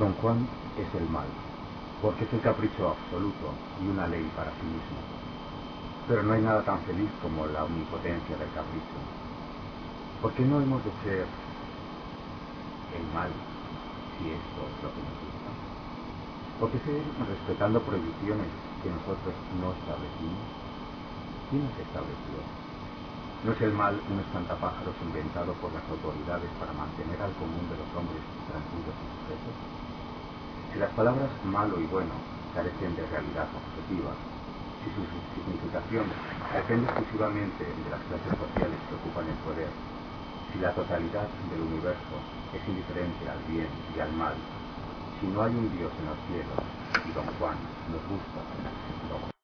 Don Juan es el mal, porque es el capricho absoluto y una ley para sí mismo. Pero no hay nada tan feliz como la omnipotencia del capricho. ¿Por qué no hemos de ser el mal si esto es lo que nos gusta? ¿Por qué seguir respetando prohibiciones que nosotros no establecimos? ¿Quién las estableció? ¿No es el mal un espantapájaros inventado por las autoridades para mantener al común de los hombres tranquilos y sujetos? Si las palabras malo y bueno carecen de realidad objetiva, si su significación depende exclusivamente de las clases sociales que ocupan el poder, si la totalidad del universo es indiferente al bien y al mal, si no hay un Dios en los cielos, y Don Juan nos gusta, Don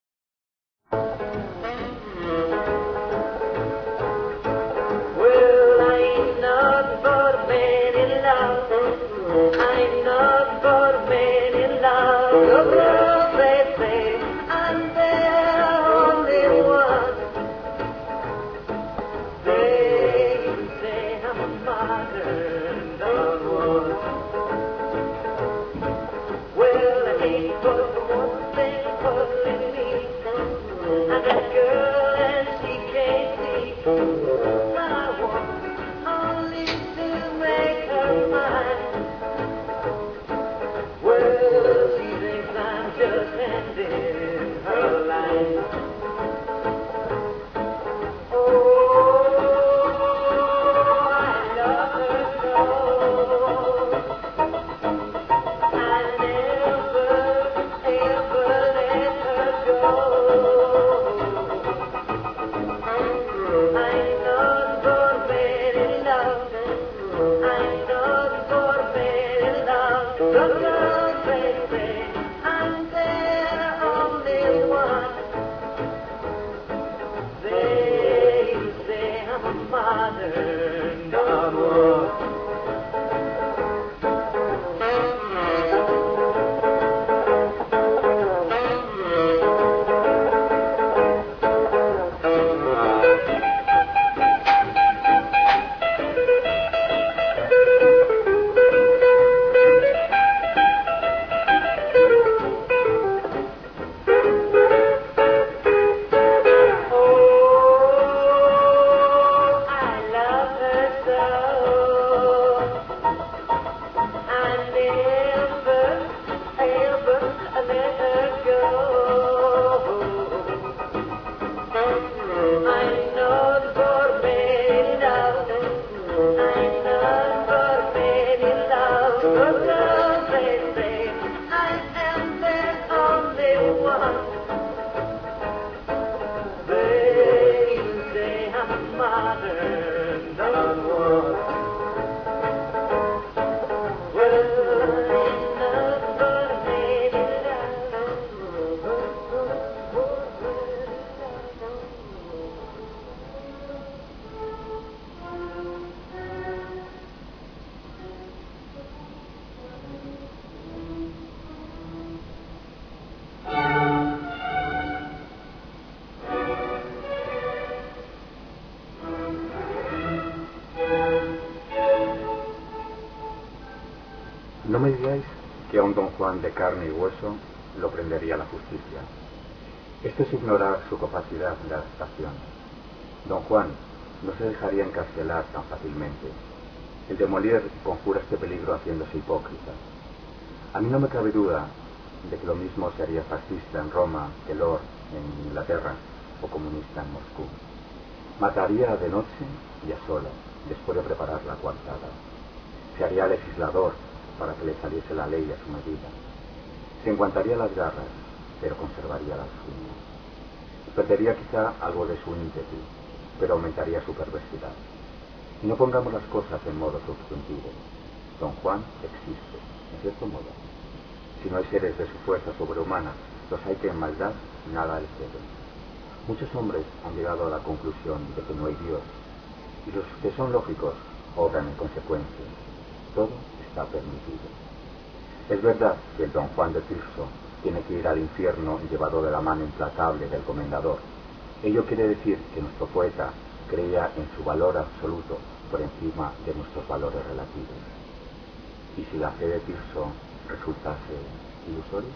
No me digáis que a un Don Juan de carne y hueso lo prendería la justicia. Esto es ignorar su capacidad de adaptación. Don Juan no se dejaría encarcelar tan fácilmente. El Demolier conjura este peligro haciéndose hipócrita. A mí no me cabe duda de que lo mismo se haría fascista en Roma que Lord en Inglaterra o comunista en Moscú. Mataría de noche y a solas, después de preparar la coartada. Se haría legislador para que le saliese la ley a su medida. Se enguantaría las garras, pero conservaría las uñas. Perdería quizá algo de su ímpetu, pero aumentaría su perversidad. Y no pongamos las cosas en modo subjuntivo. Don Juan existe, en cierto modo. Si no hay seres de su fuerza sobrehumana, los hay que en maldad nada les deben. Muchos hombres han llegado a la conclusión de que no hay Dios, y los que son lógicos obran en consecuencia. Todo está permitido. Es verdad que el Don Juan de Tirso tiene que ir al infierno llevado de la mano implacable del comendador. Ello quiere decir que nuestro poeta creía en su valor absoluto por encima de nuestros valores relativos. Y si la fe de Tirso resultase ilusorio?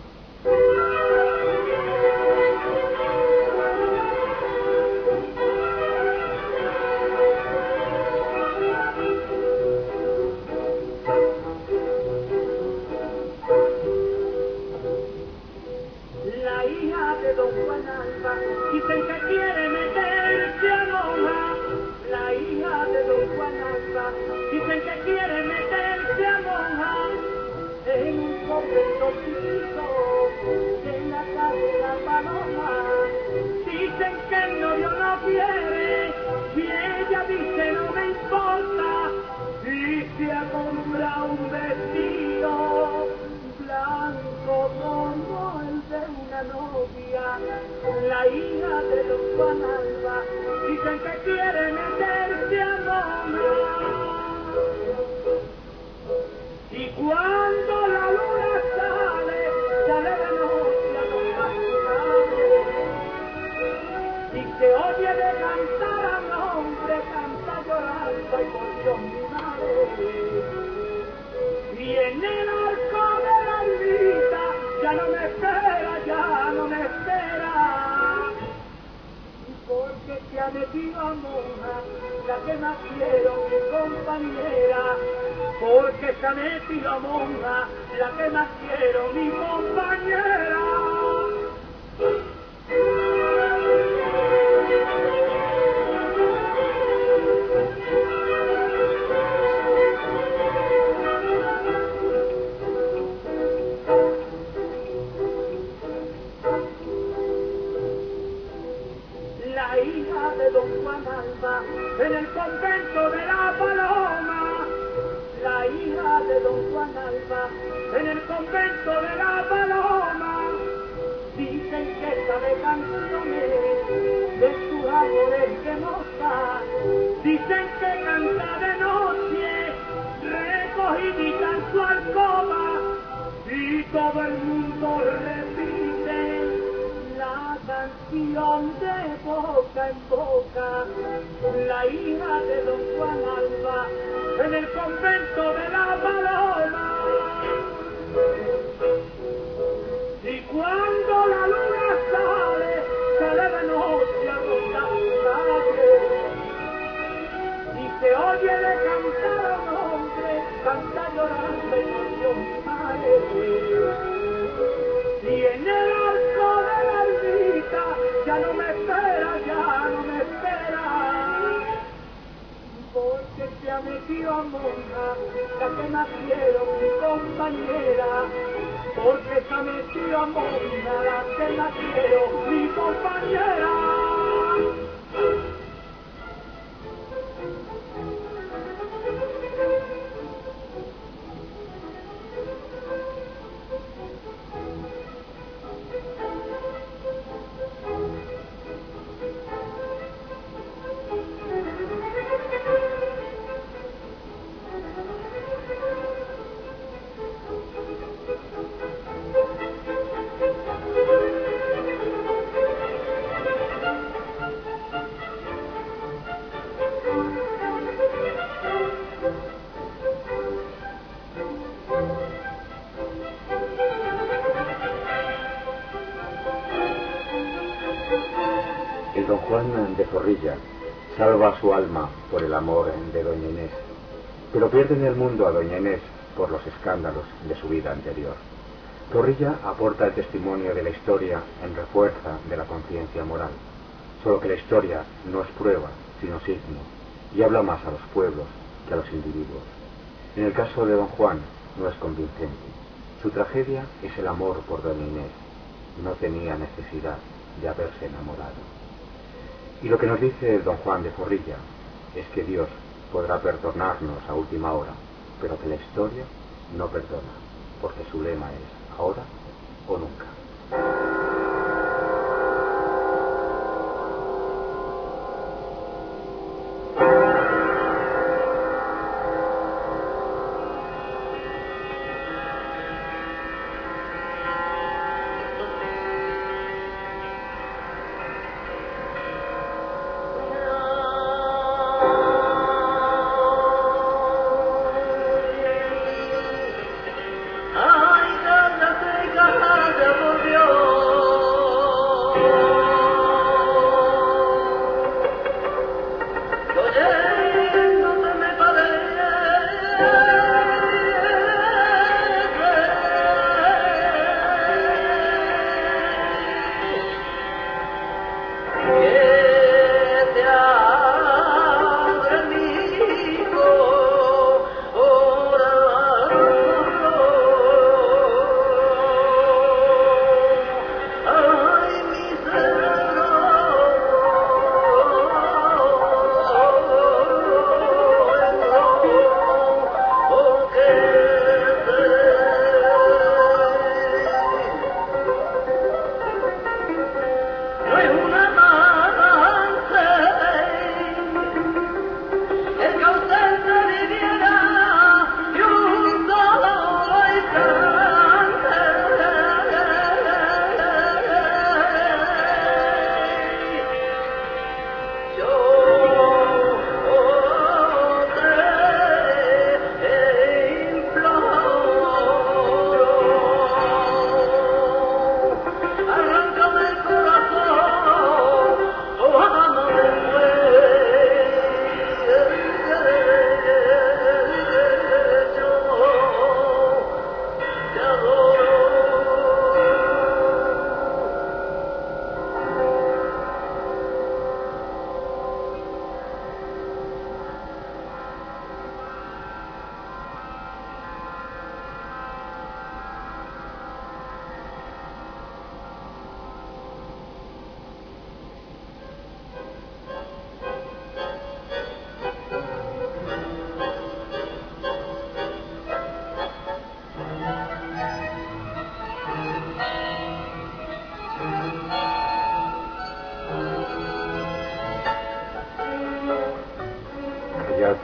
La hija de don Juan Alba dicen que quiere meterse a monja. La hija de don Juan Alba dicen que quiere meterse a monja en un convento chiquito en la calle La Paloma. Dicen que el novio no quiere y ella dice no me importa y se ha comprado un vestido blanco como el de una novia. La hija de don Juan Alba dicen que quiere meterse a monja. Y cuando la luna sale, sale de noche a tocar su madre. Y se oye de cantar al hombre, canta llorando, ay por Dios mi madre. Y en el arco de la ermita ya no me espera, ya no me espera. Porque se ha metido a monja, la que más quiero, mi compañera. Porque se ha metido a monja, la que más quiero, mi compañera. La hija de don Juan Alba en el convento de La Paloma. La hija de don Juan Alba en el convento de La Paloma. Dicen que sabe canciones de sus amores que moza. Dicen que canta de noche recogidita en su alcoba y todo el mundo repite la canción de boca en boca. La hija de don Juan Alba en el convento de La Paloma. Y cuando la luna sale, sale de noche a ronda su madre. Y se oye de cantar a un hombre, canta llorando y por Dios mi madre. Y en el arco de la ermita ya no me espera, ya no me espera. Porque se ha metido a monja, la que más quiero, mi compañera. Porque se ha metido a monja, la que más quiero, mi compañera. El don Juan de Zorrilla salva su alma por el amor de doña Inés, pero pierde en el mundo a doña Inés por los escándalos de su vida anterior. Zorrilla aporta el testimonio de la historia en refuerza de la conciencia moral, solo que la historia no es prueba, sino signo, y habla más a los pueblos que a los individuos. En el caso de don Juan no es convincente. Su tragedia es el amor por doña Inés. No tenía necesidad de haberse enamorado. Y lo que nos dice don Juan de Zorrilla es que Dios podrá perdonarnos a última hora, pero que la historia no perdona, porque su lema es ahora o nunca. Ay,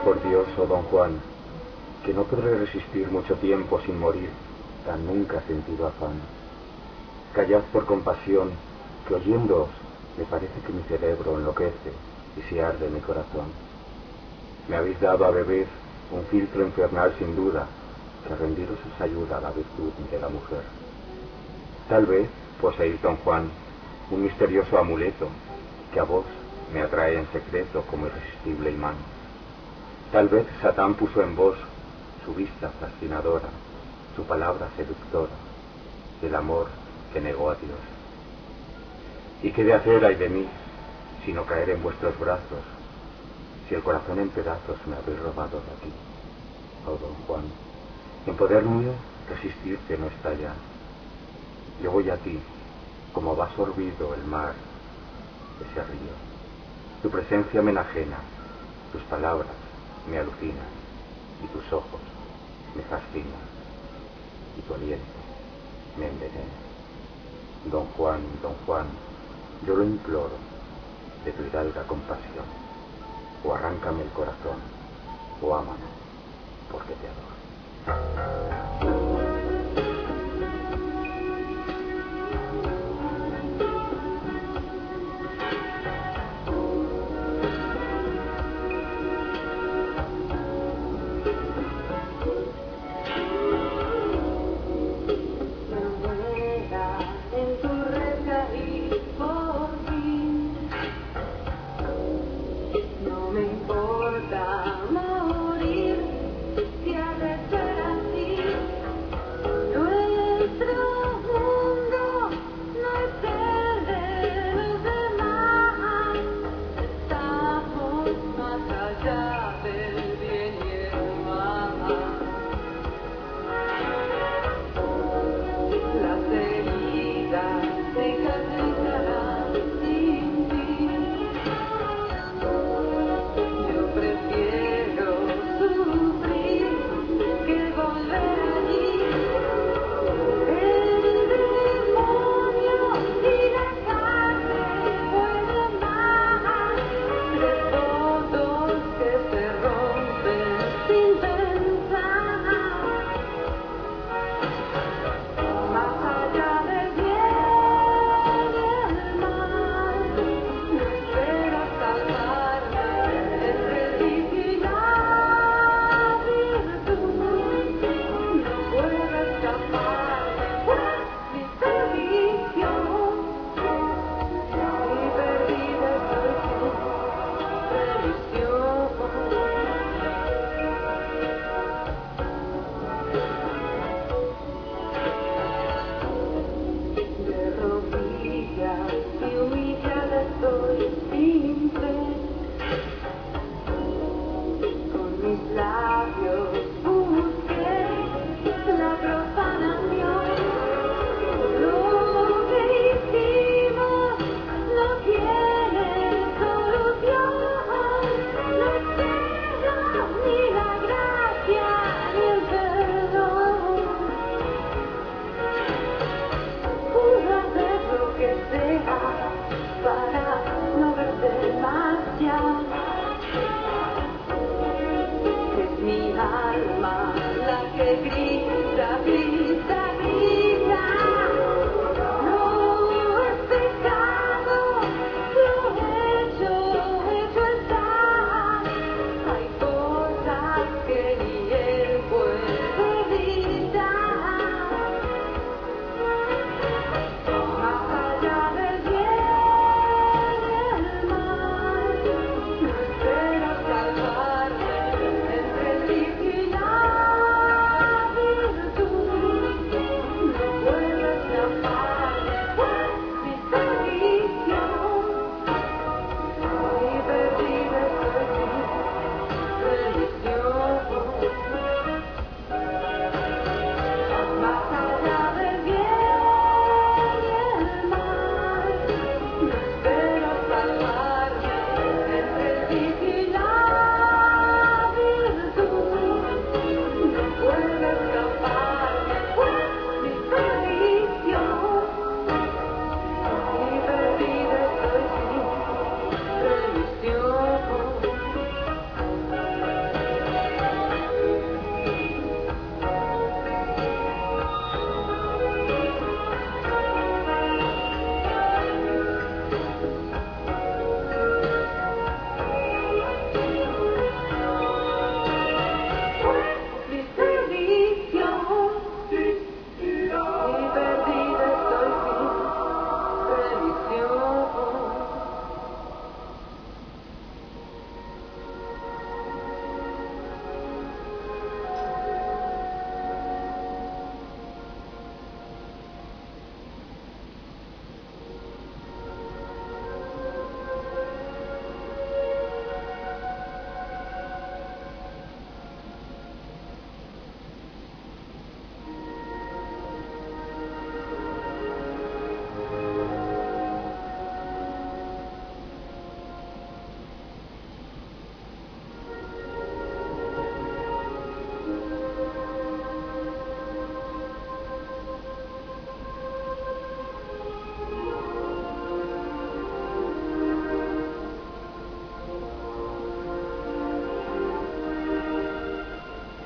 por Dios, oh don Juan, que no podré resistir mucho tiempo sin morir, tan nunca sentido afán. Callad por compasión, que oyéndoos me parece que mi cerebro enloquece y se arde mi corazón. Me habéis dado a beber un filtro infernal sin duda, que a rendiros os ayuda a la virtud de la mujer. Tal vez poseéis, don Juan, un misterioso amuleto que a vos me atrae en secreto como irresistible imán. Tal vez Satán puso en vos su vista fascinadora, su palabra seductora, el amor que negó a Dios. ¿Y qué de hacer hay de mí, sino caer en vuestros brazos, si el corazón en pedazos me habéis robado de aquí? Oh, don Juan, en poder mío resistirte no está ya. Yo voy a ti, como va sorbido el mar, ese río. Tu presencia me enajena, tus palabras me alucinan, y tus ojos me fascinan, y tu aliento me envenena. Don Juan, yo lo imploro, de tu hidalga compasión, o arráncame el corazón, o ámame, porque te adoro.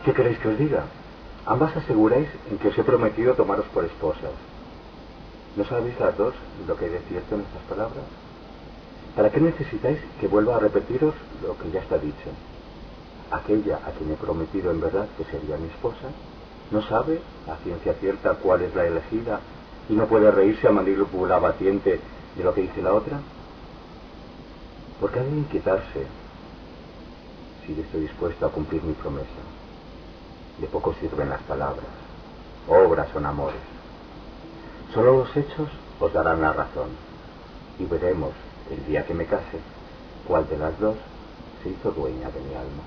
¿Qué queréis que os diga? Ambas aseguráis en que os he prometido tomaros por esposas. ¿No sabéis las dos lo que hay de cierto en estas palabras? ¿Para qué necesitáis que vuelva a repetiros lo que ya está dicho? Aquella a quien he prometido en verdad que sería mi esposa, no sabe a ciencia cierta cuál es la elegida y no puede reírse a mandíbula batiente de lo que dice la otra. ¿Por qué ha de inquietarse si yo estoy dispuesto a cumplir mi promesa? De poco sirven las palabras, obras son amores. Solo los hechos os darán la razón y veremos el día que me case cuál de las dos se hizo dueña de mi alma.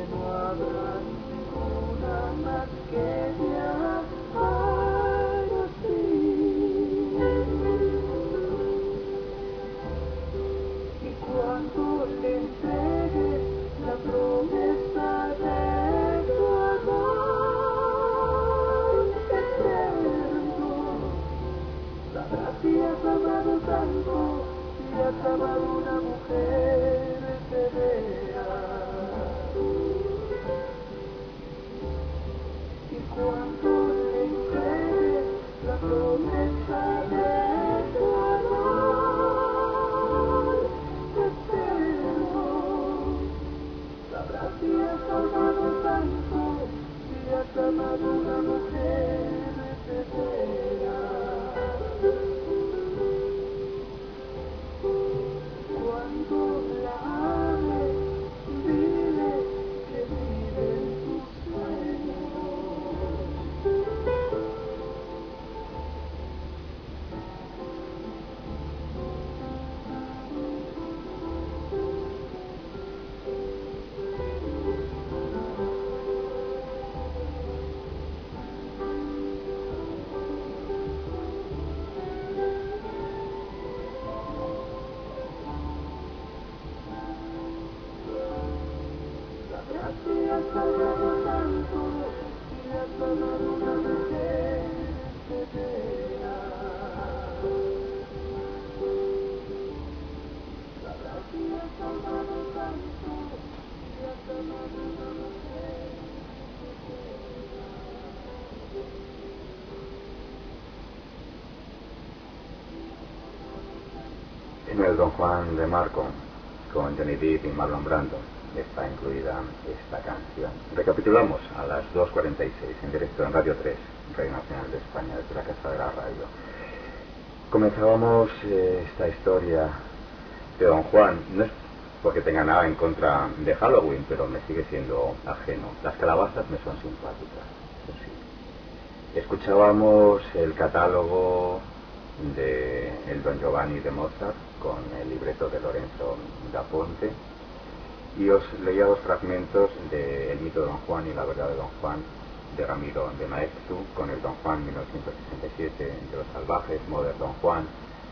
no habrá ninguna más que ella para ti. Y cuando le entregues la promesa de tu amor eterno, sabrás si has amado tanto, si has amado una mujer severa. Y cuando le entregues la promesa de tu amor eterno, sabrás si has amado tanto, si has amado una mujer severa. Cuando la ames, dile que vive en tus sueños. Sabrás si has amado tanto, si has amado una mujer severa. Sabrás si has amado tanto, si has amado una mujer severa. En el Don Juan de Marco, con Johnny Depp y Marlon Brando, está incluida esta canción. Recapitulamos a las 2:46 en directo en Radio 3, Radio Nacional de España, desde la Casa de la Radio. Comenzábamos esta historia de Don Juan. No es porque tenga nada en contra de Halloween, pero me sigue siendo ajeno. Las calabazas me son simpáticas, eso sí. Escuchábamos el catálogo de el Don Giovanni de Mozart con el libreto de Lorenzo da Ponte, y os leía dos fragmentos de El mito de Don Juan y la verdad de Don Juan de Ramiro de Maeztu, con el Don Juan 1967 de los salvajes, Modern Don Juan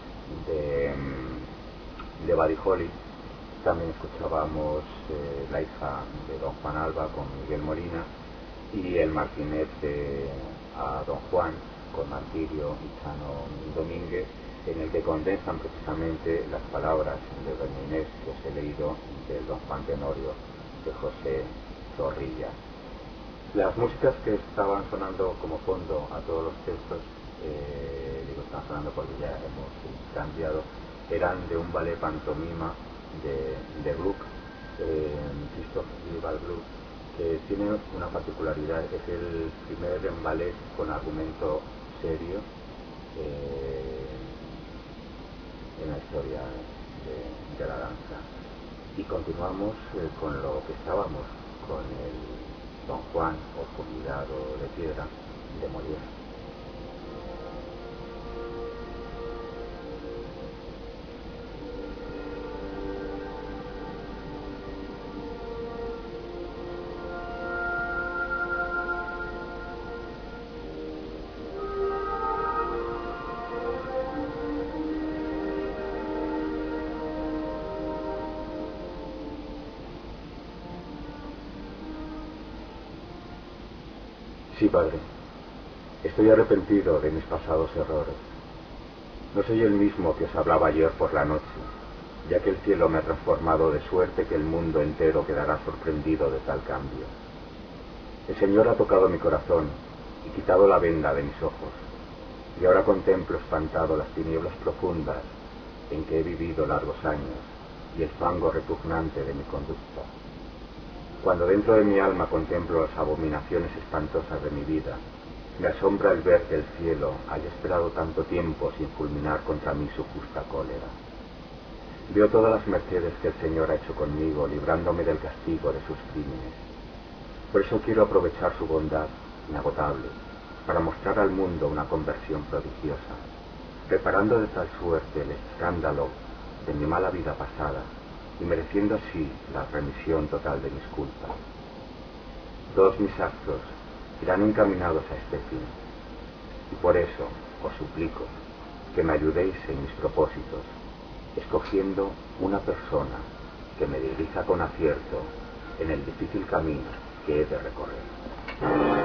de Buddy Holly. También escuchábamos La hija de Don Juan Alba con Miguel Molina, y el Martínez a Don Juan con Martirio y Chano Domínguez, en el que condensan precisamente las palabras de Doña Inés que os he leído del Don Juan Tenorio de José Zorrilla. Las músicas que estaban sonando como fondo a todos los textos, digo están sonando porque ya hemos cambiado, eran de un ballet pantomima de Gluck, Christoph Willibald Gluck, que tiene una particularidad, es el primer ballet con argumento serio en la historia de la danza. Y continuamos con lo que estábamos, con el Don Juan o Convidado de Piedra de Molière. Sí, padre, estoy arrepentido de mis pasados errores. No soy el mismo que os hablaba ayer por la noche, ya que el cielo me ha transformado de suerte que el mundo entero quedará sorprendido de tal cambio. El Señor ha tocado mi corazón y quitado la venda de mis ojos, y ahora contemplo espantado las tinieblas profundas en que he vivido largos años y el fango repugnante de mi conducta. Cuando dentro de mi alma contemplo las abominaciones espantosas de mi vida, me asombra el ver que el cielo haya esperado tanto tiempo sin fulminar contra mí su justa cólera. Veo todas las mercedes que el Señor ha hecho conmigo, librándome del castigo de sus crímenes. Por eso quiero aprovechar su bondad inagotable para mostrar al mundo una conversión prodigiosa, reparando de tal suerte el escándalo de mi mala vida pasada y mereciendo así la remisión total de mis culpas. Todos mis actos irán encaminados a este fin, y por eso os suplico que me ayudéis en mis propósitos, escogiendo una persona que me dirija con acierto en el difícil camino que he de recorrer.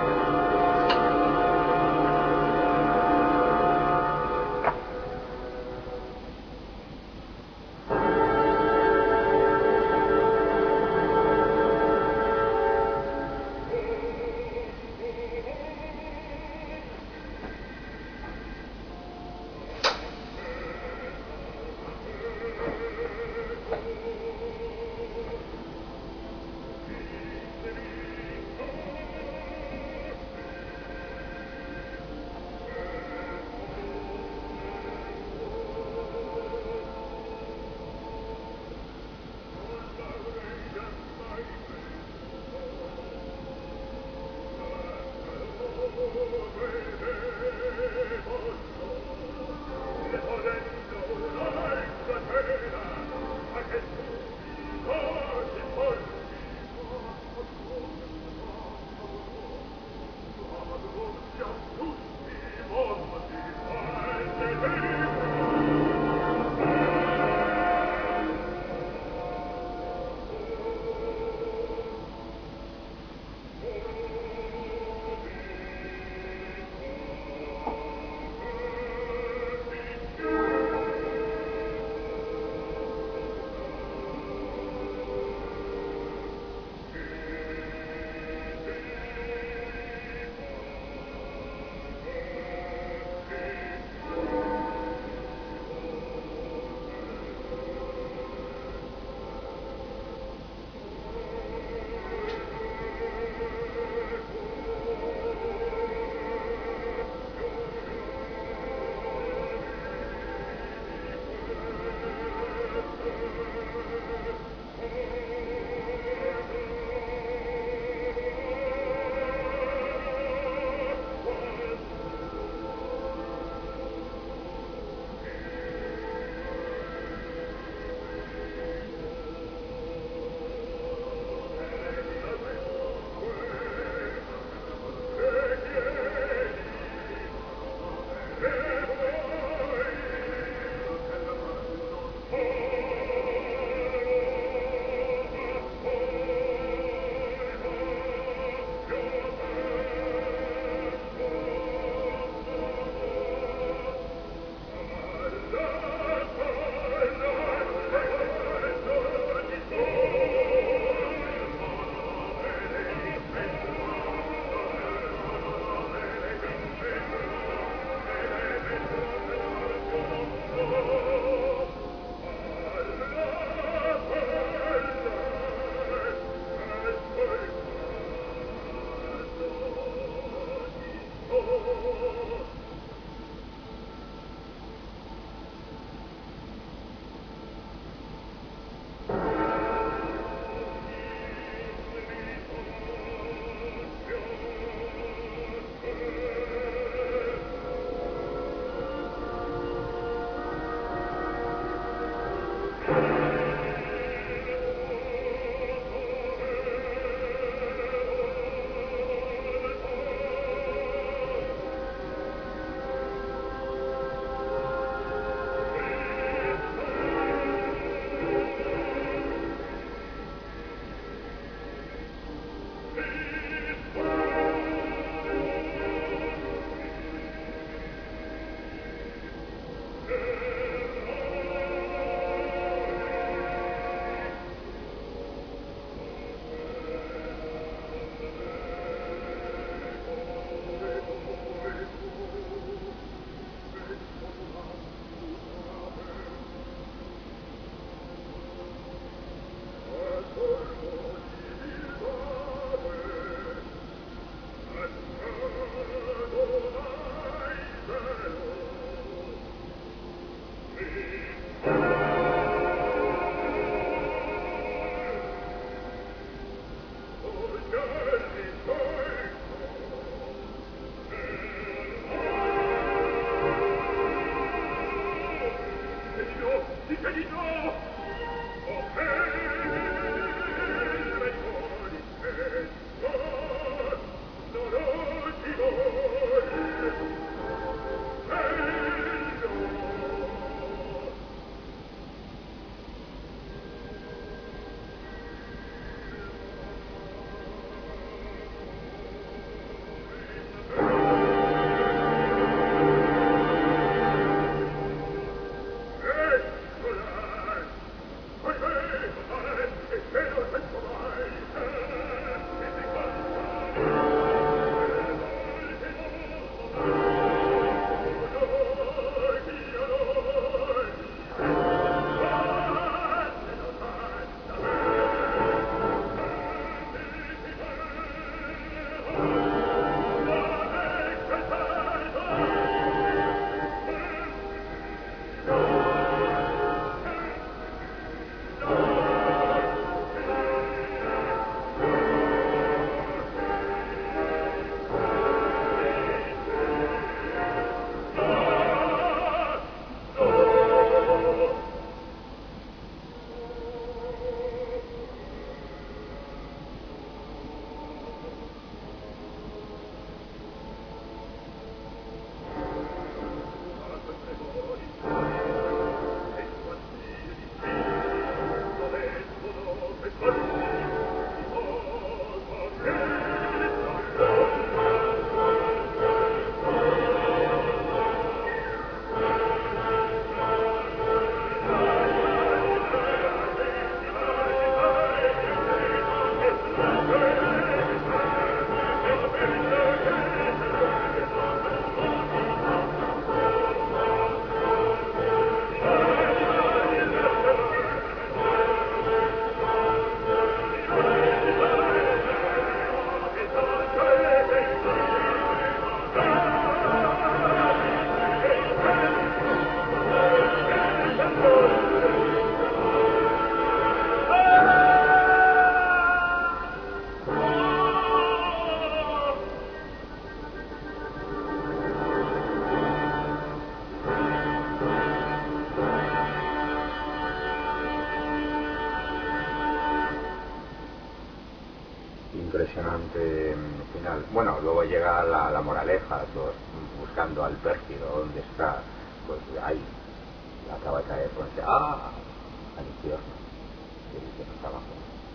Impresionante final. Bueno, luego llega la moraleja, pues, buscando al pérfido, ¿dónde está? Pues ahí, acaba de caer, pues, al infierno, que dice más abajo.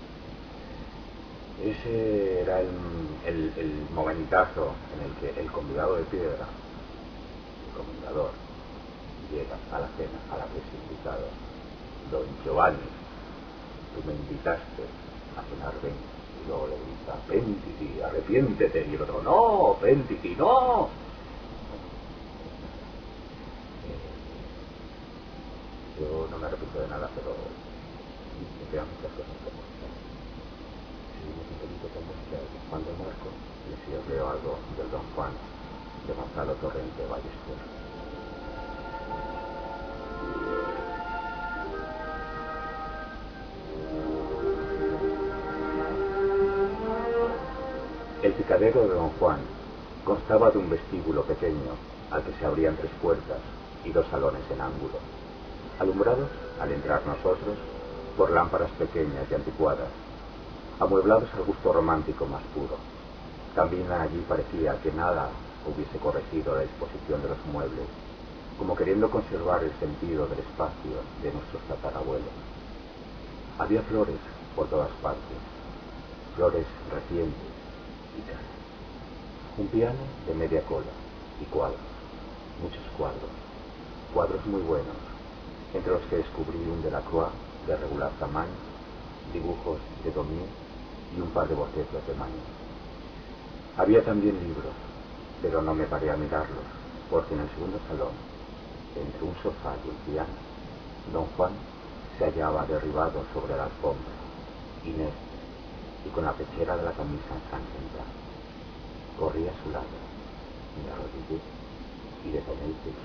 Ese era el momentazo en el que el convidado de piedra, el comendador, llega a la cena a la que es invitado. Don Giovanni, tú me invitaste a cenar, ven. Y luego le grita, Pentiti, arrepiéntete. Y el otro, no, Pentiti, no. Yo no me arrepiento de nada, pero me quedan muchas cosas que mostrar. Seguimos un poquito con música de Juan de Marco, y si os leo algo del Don Juan de Gonzalo Torrente Ballester. El picadero de Don Juan constaba de un vestíbulo pequeño al que se abrían 3 puertas y 2 salones en ángulo, alumbrados, al entrar nosotros, por lámparas pequeñas y anticuadas, amueblados al gusto romántico más puro. También allí parecía que nada hubiese corregido la disposición de los muebles, como queriendo conservar el sentido del espacio de nuestros tatarabuelos. Había flores por todas partes, flores recientes y caras. Un piano de media cola y cuadros, muchos cuadros muy buenos, entre los que descubrí un Delacroix de regular tamaño, dibujos de Daumier y un par de bocetos de Manet. Había también libros, pero no me paré a mirarlos, porque en el segundo salón, entre un sofá y un piano, Don Juan se hallaba derribado sobre la alfombra, inerte, y con la pechera de la camisa ensangrentada. Corrí a su lado, me arrodillé y detoné el pulso.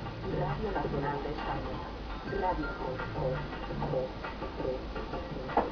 Radio Nacional de España. Radio